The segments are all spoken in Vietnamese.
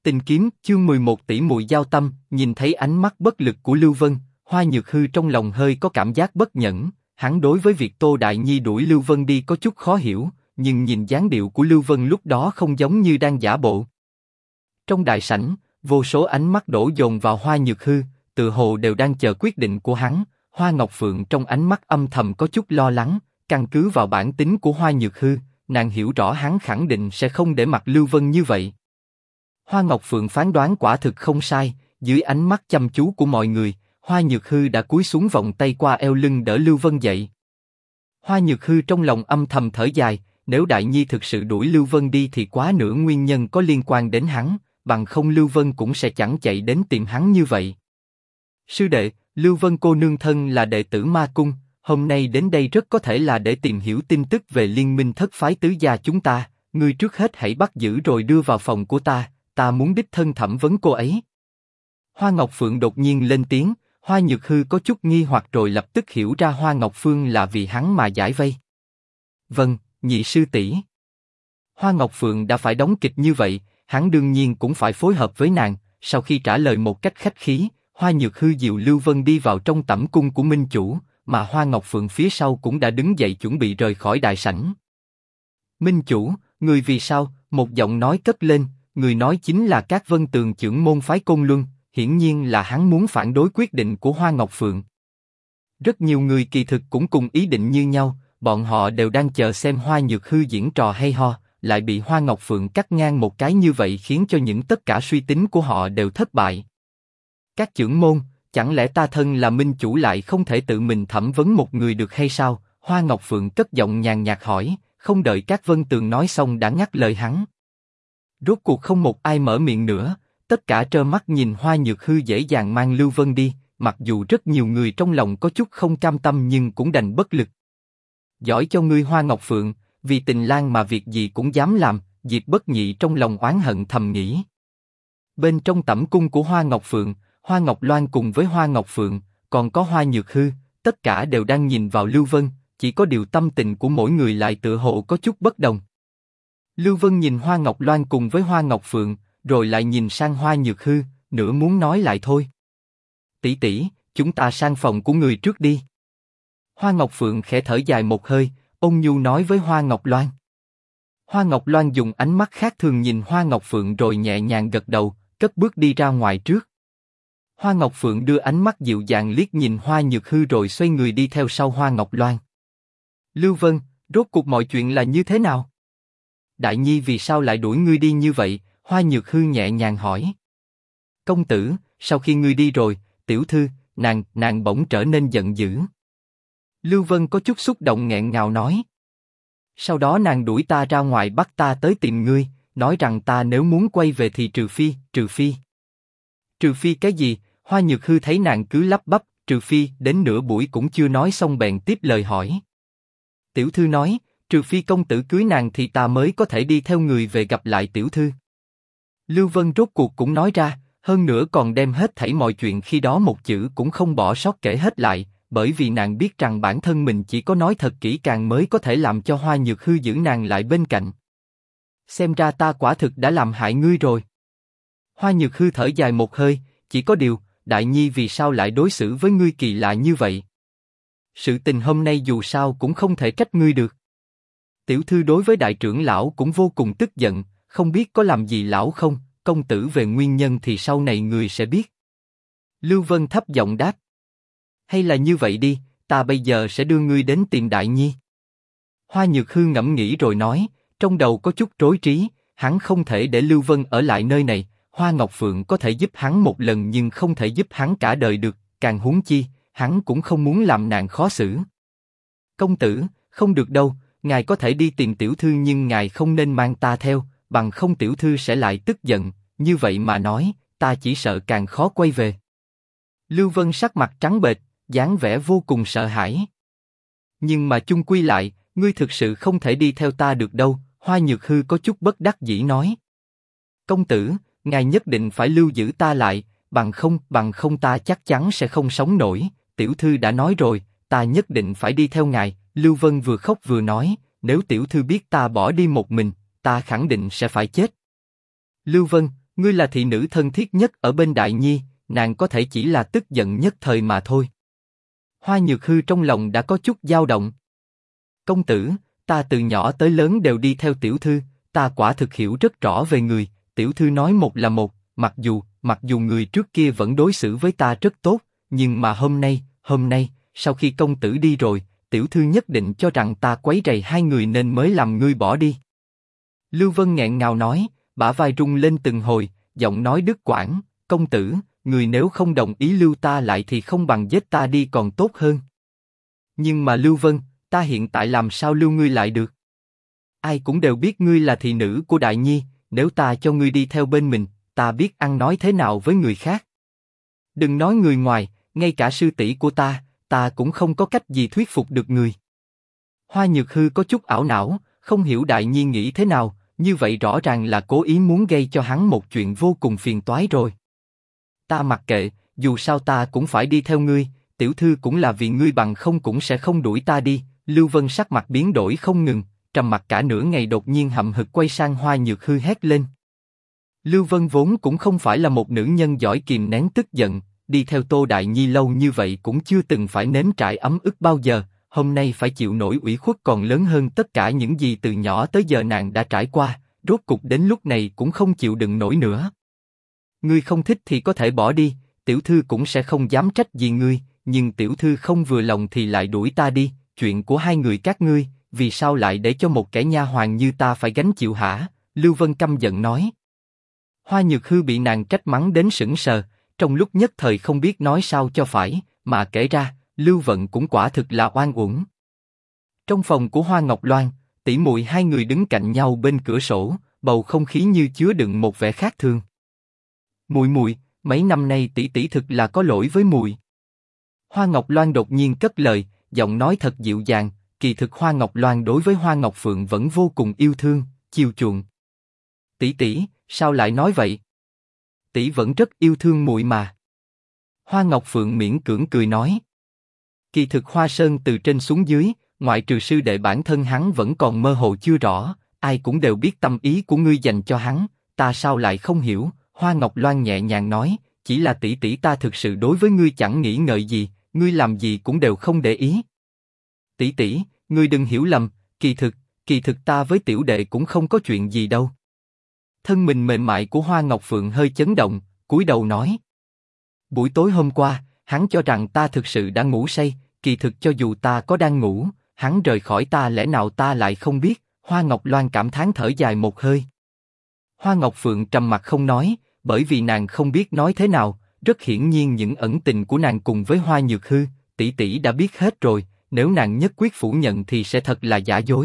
Tình kiếm, chương 11 tỷ muội giao tâm. Nhìn thấy ánh mắt bất lực của Lưu Vân, Hoa Nhược Hư trong lòng hơi có cảm giác bất nhẫn. Hắn đối với việc Tô Đại Nhi đuổi Lưu Vân đi có chút khó hiểu, nhưng nhìn dáng điệu của Lưu Vân lúc đó không giống như đang giả bộ. Trong đại sảnh, vô số ánh mắt đổ dồn vào Hoa Nhược Hư, tự hồ đều đang chờ quyết định của hắn. Hoa Ngọc Phượng trong ánh mắt âm thầm có chút lo lắng, căn cứ vào bản tính của Hoa Nhược Hư, nàng hiểu rõ hắn khẳng định sẽ không để mặc Lưu Vân như vậy. Hoa Ngọc Phượng phán đoán quả thực không sai, dưới ánh mắt chăm chú của mọi người, Hoa Nhược Hư đã cúi xuống vòng tay qua eo lưng đỡ Lưu Vân dậy. Hoa Nhược Hư trong lòng âm thầm thở dài, nếu Đại Nhi thực sự đuổi Lưu Vân đi thì quá nửa nguyên nhân có liên quan đến hắn, bằng không Lưu Vân cũng sẽ chẳng chạy đến tìm hắn như vậy. Sư đệ, Lưu Vân cô nương thân là đệ tử Ma Cung, hôm nay đến đây rất có thể là để tìm hiểu tin tức về liên minh thất phái tứ gia chúng ta, ngươi trước hết hãy bắt giữ rồi đưa vào phòng của ta muốn đích thân thẩm vấn cô ấy. Hoa Ngọc Phượng đột nhiên lên tiếng, Hoa Nhược Hư có chút nghi hoặc rồi lập tức hiểu ra Hoa Ngọc Phương là vì hắn mà giải vây. Vâng, nhị sư tỷ. Hoa Ngọc Phượng đã phải đóng kịch như vậy, hắn đương nhiên cũng phải phối hợp với nàng. Sau khi trả lời một cách khách khí, Hoa Nhược Hư dìu Lưu Vân đi vào trong tẩm cung của Minh Chủ, mà Hoa Ngọc Phượng phía sau cũng đã đứng dậy chuẩn bị rời khỏi đại sảnh. Minh Chủ, người vì sao? Một giọng nói cất lên, người nói chính là Cát Vân Tường trưởng môn phái Côn Luân, hiển nhiên là hắn muốn phản đối quyết định của Hoa Ngọc Phượng. Rất nhiều người kỳ thực cũng cùng ý định như nhau, bọn họ đều đang chờ xem Hoa Nhược Hư diễn trò hay ho, lại bị Hoa Ngọc Phượng cắt ngang một cái như vậy khiến cho tất cả suy tính của họ đều thất bại. Các trưởng môn, chẳng lẽ ta thân là Minh Chủ lại không thể tự mình thẩm vấn một người được hay sao? Hoa Ngọc Phượng cất giọng nhàn nhạt hỏi, không đợi Cát Vân Tường nói xong đã ngắt lời hắn. Rốt cuộc không một ai mở miệng nữa, tất cả trơ mắt nhìn Hoa Nhược Hư dễ dàng mang Lưu Vân đi, mặc dù rất nhiều người trong lòng có chút không cam tâm nhưng cũng đành bất lực. Giỏi cho ngươi Hoa Ngọc Phượng, vì tình lang mà việc gì cũng dám làm, Diệp Bất Nhị trong lòng oán hận thầm nghĩ. Bên trong tẩm cung của Hoa Ngọc Phượng, Hoa Ngọc Loan cùng với Hoa Ngọc Phượng, còn có Hoa Nhược Hư, tất cả đều đang nhìn vào Lưu Vân, chỉ có điều tâm tình của mỗi người lại tựa hồ có chút bất đồng. Lưu Vân nhìn Hoa Ngọc Loan cùng với Hoa Ngọc Phượng, rồi lại nhìn sang Hoa Nhược Hư, nửa muốn nói lại thôi. Tỷ tỷ, chúng ta sang phòng của người trước đi. Hoa Ngọc Phượng khẽ thở dài một hơi, ôn nhu nói với Hoa Ngọc Loan. Hoa Ngọc Loan dùng ánh mắt khác thường nhìn Hoa Ngọc Phượng rồi nhẹ nhàng gật đầu, cất bước đi ra ngoài trước. Hoa Ngọc Phượng đưa ánh mắt dịu dàng liếc nhìn Hoa Nhược Hư rồi xoay người đi theo sau Hoa Ngọc Loan. Lưu Vân, rốt cuộc mọi chuyện là như thế nào? Đại Nhi vì sao lại đuổi ngươi đi như vậy? Hoa Nhược Hư nhẹ nhàng hỏi. Công tử, sau khi ngươi đi rồi, tiểu thư, nàng bỗng trở nên giận dữ. Lưu Vân có chút xúc động nghẹn ngào nói. Sau đó nàng đuổi ta ra ngoài bắt ta tới tìm ngươi, nói rằng ta nếu muốn quay về thì trừ phi cái gì? Hoa Nhược Hư thấy nàng cứ lắp bắp, trừ phi, đến nửa buổi cũng chưa nói xong bèn tiếp lời hỏi. Tiểu thư nói, trừ phi công tử cưới nàng thì ta mới có thể đi theo người về gặp lại tiểu thư. Lưu Vân rốt cuộc cũng nói ra, hơn nữa còn đem hết thảy mọi chuyện khi đó một chữ cũng không bỏ sót kể hết lại, bởi vì nàng biết rằng bản thân mình chỉ có nói thật kỹ càng mới có thể làm cho Hoa Nhược Hư giữ nàng lại bên cạnh. Xem ra ta quả thực đã làm hại ngươi rồi. Hoa Nhược Hư thở dài một hơi, chỉ có điều, Đại Nhi vì sao lại đối xử với ngươi kỳ lạ như vậy? Sự tình hôm nay dù sao cũng không thể trách ngươi được. Tiểu thư đối với đại trưởng lão cũng vô cùng tức giận, không biết có làm gì lão không, công tử về nguyên nhân thì sau này người sẽ biết. Lưu Vân thấp giọng đáp. Hay là như vậy đi, ta bây giờ sẽ đưa ngươi đến tìm Đại Nhi. Hoa Nhược Hư ngẫm nghĩ rồi nói, trong đầu có chút rối trí, hắn không thể để Lưu Vân ở lại nơi này, Hoa Ngọc Phượng có thể giúp hắn một lần nhưng không thể giúp hắn cả đời được, càng huống chi, hắn cũng không muốn làm nàng khó xử. Công tử, không được đâu, ngài có thể đi tìm tiểu thư nhưng ngài không nên mang ta theo, bằng không tiểu thư sẽ lại tức giận, như vậy mà nói, ta chỉ sợ càng khó quay về. Lưu Vân sắc mặt trắng bệch, dáng vẻ vô cùng sợ hãi. Nhưng mà chung quy lại, ngươi thực sự không thể đi theo ta được đâu, Hoa Nhược Hư có chút bất đắc dĩ nói. Công tử, ngài nhất định phải lưu giữ ta lại, bằng không ta chắc chắn sẽ không sống nổi, tiểu thư đã nói rồi, ta nhất định phải đi theo ngài. Lưu Vân vừa khóc vừa nói, nếu tiểu thư biết ta bỏ đi một mình, ta khẳng định sẽ phải chết. Lưu Vân, Ngươi là thị nữ thân thiết nhất ở bên Đại Nhi, nàng có thể chỉ là tức giận nhất thời mà thôi. Hoa Nhược Hư trong lòng đã có chút dao động. Công tử, ta từ nhỏ tới lớn đều đi theo tiểu thư, ta quả thực hiểu rất rõ về người, tiểu thư nói một là một, mặc dù người trước kia vẫn đối xử với ta rất tốt, nhưng mà hôm nay, sau khi công tử đi rồi, tiểu thư nhất định cho rằng ta quấy rầy hai người nên mới làm ngươi bỏ đi. Lưu Vân nghẹn ngào nói, bả vai rung lên từng hồi, giọng nói đứt quãng, công tử, người nếu không đồng ý lưu ta lại thì không bằng giết ta đi còn tốt hơn. Nhưng mà Lưu Vân, ta hiện tại làm sao lưu ngươi lại được? Ai cũng đều biết ngươi là thị nữ của Đại Nhi, nếu ta cho ngươi đi theo bên mình, ta biết ăn nói thế nào với người khác. Đừng nói người ngoài, ngay cả sư tỷ của ta cũng không có cách gì thuyết phục được người. Hoa Nhược Hư có chút ảo não, không hiểu Đại Nhi nghĩ thế nào, như vậy rõ ràng là cố ý muốn gây cho hắn một chuyện vô cùng phiền toái rồi. Ta mặc kệ, dù sao ta cũng phải đi theo ngươi, tiểu thư cũng là vì ngươi bằng không cũng sẽ không đuổi ta đi. Lưu Vân sắc mặt biến đổi không ngừng, trầm mặc cả nửa ngày đột nhiên hậm hực quay sang Hoa Nhược Hư hét lên. Lưu Vân vốn cũng không phải là một nữ nhân giỏi kìm nén tức giận, đi theo Tô Đại Nhi lâu như vậy cũng chưa từng phải nếm trải ấm ức bao giờ, hôm nay phải chịu nổi ủy khuất còn lớn hơn tất cả những gì từ nhỏ tới giờ nàng đã trải qua, rốt cục đến lúc này cũng không chịu đựng nổi nữa. Ngươi không thích thì có thể bỏ đi, tiểu thư cũng sẽ không dám trách gì ngươi, nhưng tiểu thư không vừa lòng thì lại đuổi ta đi, chuyện của hai người các ngươi, vì sao lại để cho một kẻ nha hoàn như ta phải gánh chịu hả? Lưu Vân căm giận nói. Hoa Nhược Hư bị nàng trách mắng đến sững sờ, trong lúc nhất thời không biết nói sao cho phải, mà kể ra, Lưu Vận cũng quả thực là oan uổng. Trong phòng của Hoa Ngọc Loan, tỷ muội hai người đứng cạnh nhau bên cửa sổ, bầu không khí như chứa đựng một vẻ khác thường. Muội, mấy năm nay tỷ tỷ thực là có lỗi với muội. Hoa Ngọc Loan đột nhiên cất lời, giọng nói thật dịu dàng, kỳ thực Hoa Ngọc Loan đối với Hoa Ngọc Phượng vẫn vô cùng yêu thương, chiều chuộng. Tỷ, sao lại nói vậy? Tỷ vẫn rất yêu thương muội mà. Hoa Ngọc Phượng miễn cưỡng cười nói. Kỳ thực Hoa Sơn từ trên xuống dưới, ngoại trừ sư đệ bản thân hắn vẫn còn mơ hồ chưa rõ, ai cũng đều biết tâm ý của ngươi dành cho hắn, ta sao lại không hiểu? Hoa Ngọc Loan nhẹ nhàng nói, chỉ là tỷ ta thực sự đối với ngươi chẳng nghĩ ngợi gì, ngươi làm gì cũng đều không để ý. Tỷ, ngươi đừng hiểu lầm, kỳ thực ta với tiểu đệ cũng không có chuyện gì đâu. Thân mình mềm mại của Hoa Ngọc Phượng hơi chấn động, cúi đầu nói. Buổi tối hôm qua, hắn cho rằng ta thực sự đã ngủ say, kỳ thực cho dù ta có đang ngủ, hắn rời khỏi ta lẽ nào ta lại không biết? Hoa Ngọc Loan cảm thán thở dài một hơi. Hoa Ngọc Phượng trầm mặt không nói, bởi vì nàng không biết nói thế nào. Rất hiển nhiên những ẩn tình của nàng cùng với Hoa Nhược Hư, tỷ đã biết hết rồi. Nếu nàng nhất quyết phủ nhận thì sẽ thật là giả dối.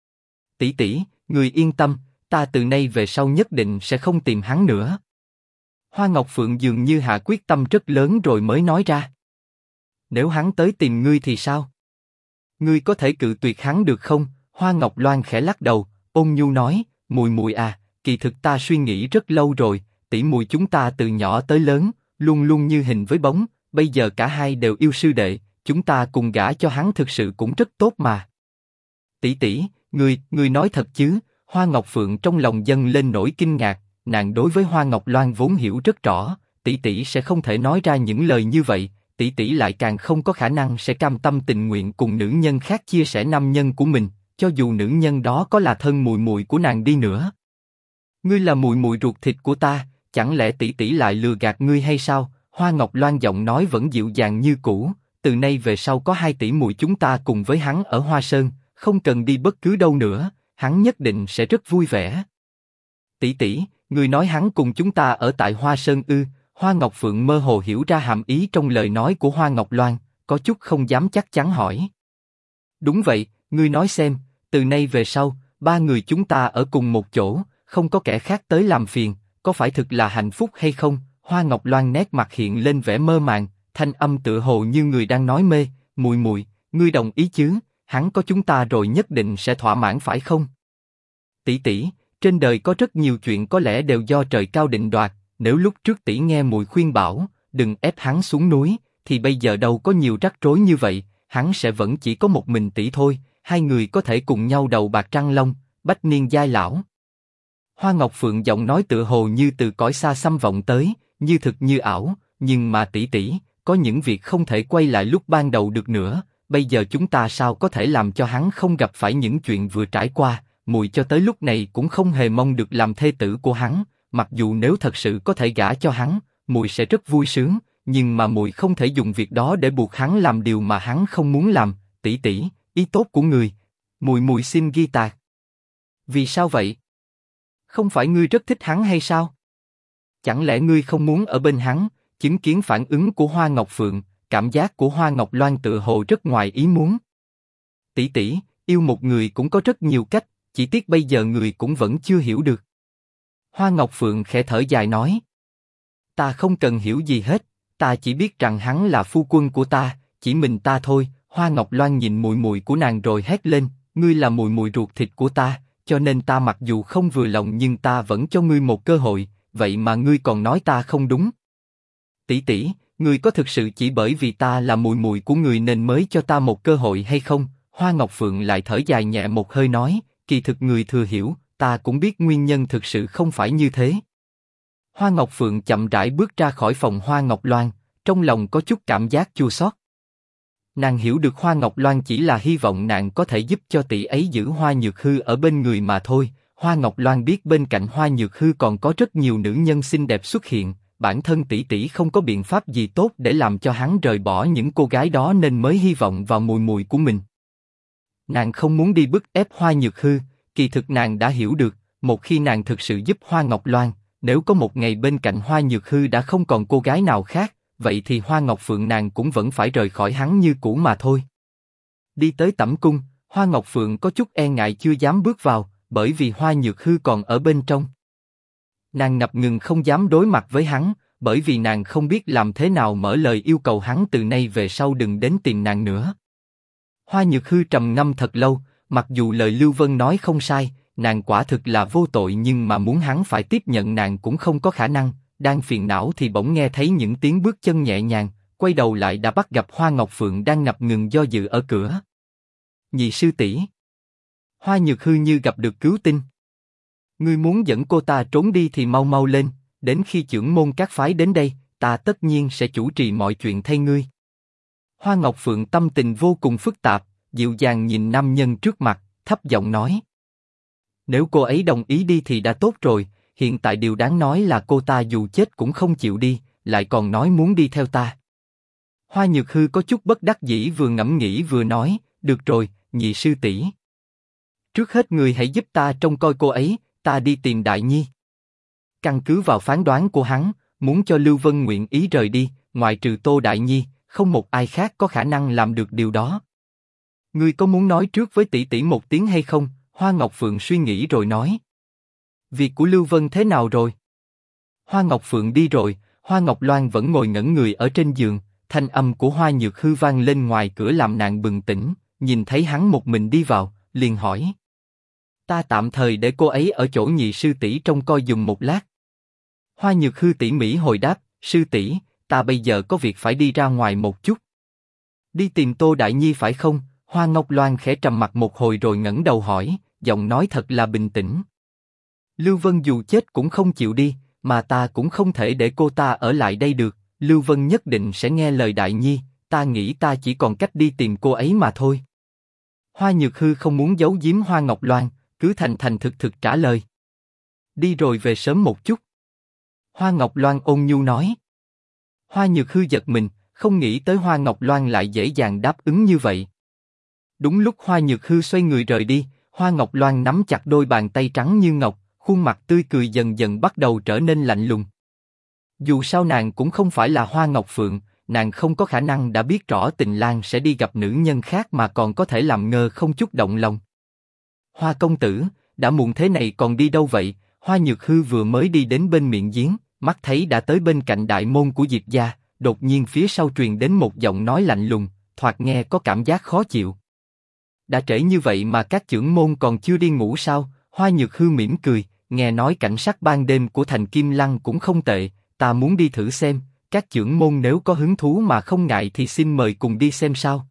Tỷ, người yên tâm, ta từ nay về sau nhất định sẽ không tìm hắn nữa. Hoa Ngọc Phượng dường như hạ quyết tâm rất lớn rồi mới nói ra. Nếu hắn tới tìm ngươi thì sao? Ngươi có thể cự tuyệt hắn được không? Hoa Ngọc Loan khẽ lắc đầu, ôn nhu nói, muội à, kỳ thực ta suy nghĩ rất lâu rồi, tỷ muội chúng ta từ nhỏ tới lớn, luôn luôn như hình với bóng, bây giờ cả hai đều yêu sư đệ, chúng ta cùng gả cho hắn thực sự cũng rất tốt mà. Tỷ, ngươi nói thật chứ? Hoa Ngọc Phượng trong lòng dâng lên nỗi kinh ngạc, nàng đối với Hoa Ngọc Loan vốn hiểu rất rõ, tỷ sẽ không thể nói ra những lời như vậy, tỷ lại càng không có khả năng sẽ cam tâm tình nguyện cùng nữ nhân khác chia sẻ nam nhân của mình, cho dù nữ nhân đó có là thân muội của nàng đi nữa. Ngươi là muội ruột thịt của ta, chẳng lẽ tỷ lại lừa gạt ngươi hay sao? Hoa Ngọc Loan giọng nói vẫn dịu dàng như cũ, từ nay về sau có hai tỷ muội chúng ta cùng với hắn ở Hoa Sơn, không cần đi bất cứ đâu nữa, hắn nhất định sẽ rất vui vẻ. Tỷ, ngươi nói hắn cùng chúng ta ở tại Hoa Sơn ư? Hoa Ngọc Phượng mơ hồ hiểu ra hàm ý trong lời nói của Hoa Ngọc Loan, có chút không dám chắc chắn hỏi. Đúng vậy, ngươi nói xem, từ nay về sau, ba người chúng ta ở cùng một chỗ, không có kẻ khác tới làm phiền, có phải thực là hạnh phúc hay không? Hoa Ngọc Loan nét mặt hiện lên vẻ mơ màng, thanh âm tựa hồ như người đang nói mê. Muội, ngươi đồng ý chứ? Hắn có chúng ta rồi nhất định sẽ thỏa mãn phải không? Tỷ, trên đời có rất nhiều chuyện có lẽ đều do trời cao định đoạt. Nếu lúc trước tỷ nghe muội khuyên bảo, đừng ép hắn xuống núi, thì bây giờ đâu có nhiều rắc rối như vậy. Hắn sẽ vẫn chỉ có một mình tỷ thôi. Hai người có thể cùng nhau đầu bạc trăng long, bách niên giai lão. Hoa Ngọc Phượng giọng nói tựa hồ như từ cõi xa xăm vọng tới, như thực như ảo, nhưng mà tỷ tỷ, có những việc không thể quay lại lúc ban đầu được nữa, bây giờ chúng ta sao có thể làm cho hắn không gặp phải những chuyện vừa trải qua, muội cho tới lúc này cũng không hề mong được làm thê tử của hắn, mặc dù nếu thật sự có thể gả cho hắn, muội sẽ rất vui sướng, nhưng mà muội không thể dùng việc đó để buộc hắn làm điều mà hắn không muốn làm, tỷ tỷ, ý tốt của người, muội xin ghi tạc. Vì sao vậy? Không phải ngươi rất thích hắn hay sao? Chẳng lẽ ngươi không muốn ở bên hắn? Chứng kiến phản ứng của Hoa Ngọc Phượng, cảm giác của Hoa Ngọc Loan tựa hồ rất ngoài ý muốn. Tỷ tỷ, yêu một người cũng có rất nhiều cách, chỉ tiếc bây giờ người cũng vẫn chưa hiểu được. Hoa Ngọc Phượng khẽ thở dài nói. Ta không cần hiểu gì hết, ta chỉ biết rằng hắn là phu quân của ta, chỉ mình ta thôi. Hoa Ngọc Loan nhìn muội muội của nàng rồi hét lên, ngươi là muội muội ruột thịt của ta, cho nên ta mặc dù không vừa lòng nhưng ta vẫn cho ngươi một cơ hội, vậy mà ngươi còn nói ta không đúng. Tỷ tỷ, ngươi có thực sự chỉ bởi vì ta là muội muội của ngươi nên mới cho ta một cơ hội hay không? Hoa Ngọc Phượng lại thở dài nhẹ một hơi nói, kỳ thực ngươi thừa hiểu, ta cũng biết nguyên nhân thực sự không phải như thế. Hoa Ngọc Phượng chậm rãi bước ra khỏi phòng Hoa Ngọc Loan, trong lòng có chút cảm giác chua xót. Nàng hiểu được Hoa Ngọc Loan chỉ là hy vọng nàng có thể giúp cho tỷ ấy giữ Hoa Nhược Hư ở bên người mà thôi. Hoa Ngọc Loan biết bên cạnh Hoa Nhược Hư còn có rất nhiều nữ nhân xinh đẹp xuất hiện, bản thân tỷ tỷ không có biện pháp gì tốt để làm cho hắn rời bỏ những cô gái đó nên mới hy vọng vào muội muội của mình. Nàng không muốn đi bức ép Hoa Nhược Hư, kỳ thực nàng đã hiểu được, một khi nàng thực sự giúp Hoa Ngọc Loan, nếu có một ngày bên cạnh Hoa Nhược Hư đã không còn cô gái nào khác, vậy thì Hoa Ngọc Phượng nàng cũng vẫn phải rời khỏi hắn như cũ mà thôi. Đi tới tẩm cung, Hoa Ngọc Phượng có chút e ngại chưa dám bước vào, bởi vì Hoa Nhược Hư còn ở bên trong. Nàng ngập ngừng không dám đối mặt với hắn, bởi vì nàng không biết làm thế nào mở lời yêu cầu hắn từ nay về sau đừng đến tìm nàng nữa. Hoa Nhược Hư trầm ngâm thật lâu, mặc dù lời Lưu Vân nói không sai, nàng quả thực là vô tội nhưng mà muốn hắn phải tiếp nhận nàng cũng không có khả năng. Đang phiền não thì bỗng nghe thấy những tiếng bước chân nhẹ nhàng, quay đầu lại đã bắt gặp Hoa Ngọc Phượng đang ngập ngừng do dự ở cửa. Nhị sư tỷ. Hoa Nhược Hư như gặp được cứu tinh. Ngươi muốn dẫn cô ta trốn đi thì mau mau lên, đến khi trưởng môn các phái đến đây, ta tất nhiên sẽ chủ trì mọi chuyện thay ngươi. Hoa Ngọc Phượng tâm tình vô cùng phức tạp, dịu dàng nhìn nam nhân trước mặt, thấp giọng nói. Nếu cô ấy đồng ý đi thì đã tốt rồi. Hiện tại điều đáng nói là cô ta dù chết cũng không chịu đi, lại còn nói muốn đi theo ta. Hoa Nhược Hư có chút bất đắc dĩ vừa ngẫm nghĩ vừa nói, được rồi, nhị sư tỷ. Trước hết người hãy giúp ta trông coi cô ấy, ta đi tìm Đại Nhi. Căn cứ vào phán đoán của hắn, muốn cho Lưu Vân nguyện ý rời đi, ngoại trừ Tô Đại Nhi, không một ai khác có khả năng làm được điều đó. Ngươi có muốn nói trước với tỷ tỷ một tiếng hay không? Hoa Ngọc Phượng suy nghĩ rồi nói. Việc của Lưu Vân thế nào rồi? Hoa Ngọc Phượng đi rồi, Hoa Ngọc Loan vẫn ngồi ngẩn người ở trên giường, thanh âm của Hoa Nhược Hư vang lên ngoài cửa làm nàng bừng tỉnh, nhìn thấy hắn một mình đi vào, liền hỏi. Ta tạm thời để cô ấy ở chỗ nhị sư tỷ trông coi giùm một lát. Hoa Nhược Hư tỉ mỉ hồi đáp, sư tỷ, ta bây giờ có việc phải đi ra ngoài một chút. Đi tìm Tô Đại Nhi phải không? Hoa Ngọc Loan khẽ trầm mặt một hồi rồi ngẩng đầu hỏi, giọng nói thật là bình tĩnh. Lưu Vân dù chết cũng không chịu đi, mà ta cũng không thể để cô ta ở lại đây được. Lưu Vân nhất định sẽ nghe lời Đại Nhi, ta nghĩ ta chỉ còn cách đi tìm cô ấy mà thôi. Hoa Nhược Hư không muốn giấu giếm Hoa Ngọc Loan, cứ thành thành thực thực trả lời. Đi rồi về sớm một chút. Hoa Ngọc Loan ôn nhu nói. Hoa Nhược Hư giật mình, không nghĩ tới Hoa Ngọc Loan lại dễ dàng đáp ứng như vậy. Đúng lúc Hoa Nhược Hư xoay người rời đi, Hoa Ngọc Loan nắm chặt đôi bàn tay trắng như ngọc, khuôn mặt tươi cười dần dần bắt đầu trở nên lạnh lùng. Dù sao nàng cũng không phải là Hoa Ngọc Phượng, nàng không có khả năng đã biết rõ Tình Lang sẽ đi gặp nữ nhân khác mà còn có thể làm ngơ không chút động lòng. Hoa công tử, đã muộn thế này còn đi đâu vậy? Hoa Nhược Hư vừa mới đi đến bên miệng giếng, mắt thấy đã tới bên cạnh đại môn của Diệp gia, đột nhiên phía sau truyền đến một giọng nói lạnh lùng, thoạt nghe có cảm giác khó chịu. Đã trễ như vậy mà các trưởng môn còn chưa đi ngủ sao? Hoa Nhược Hư mỉm cười, nghe nói cảnh sắc ban đêm của thành Kim Lăng cũng không tệ, ta muốn đi thử xem, các trưởng môn nếu có hứng thú mà không ngại thì xin mời cùng đi xem sao.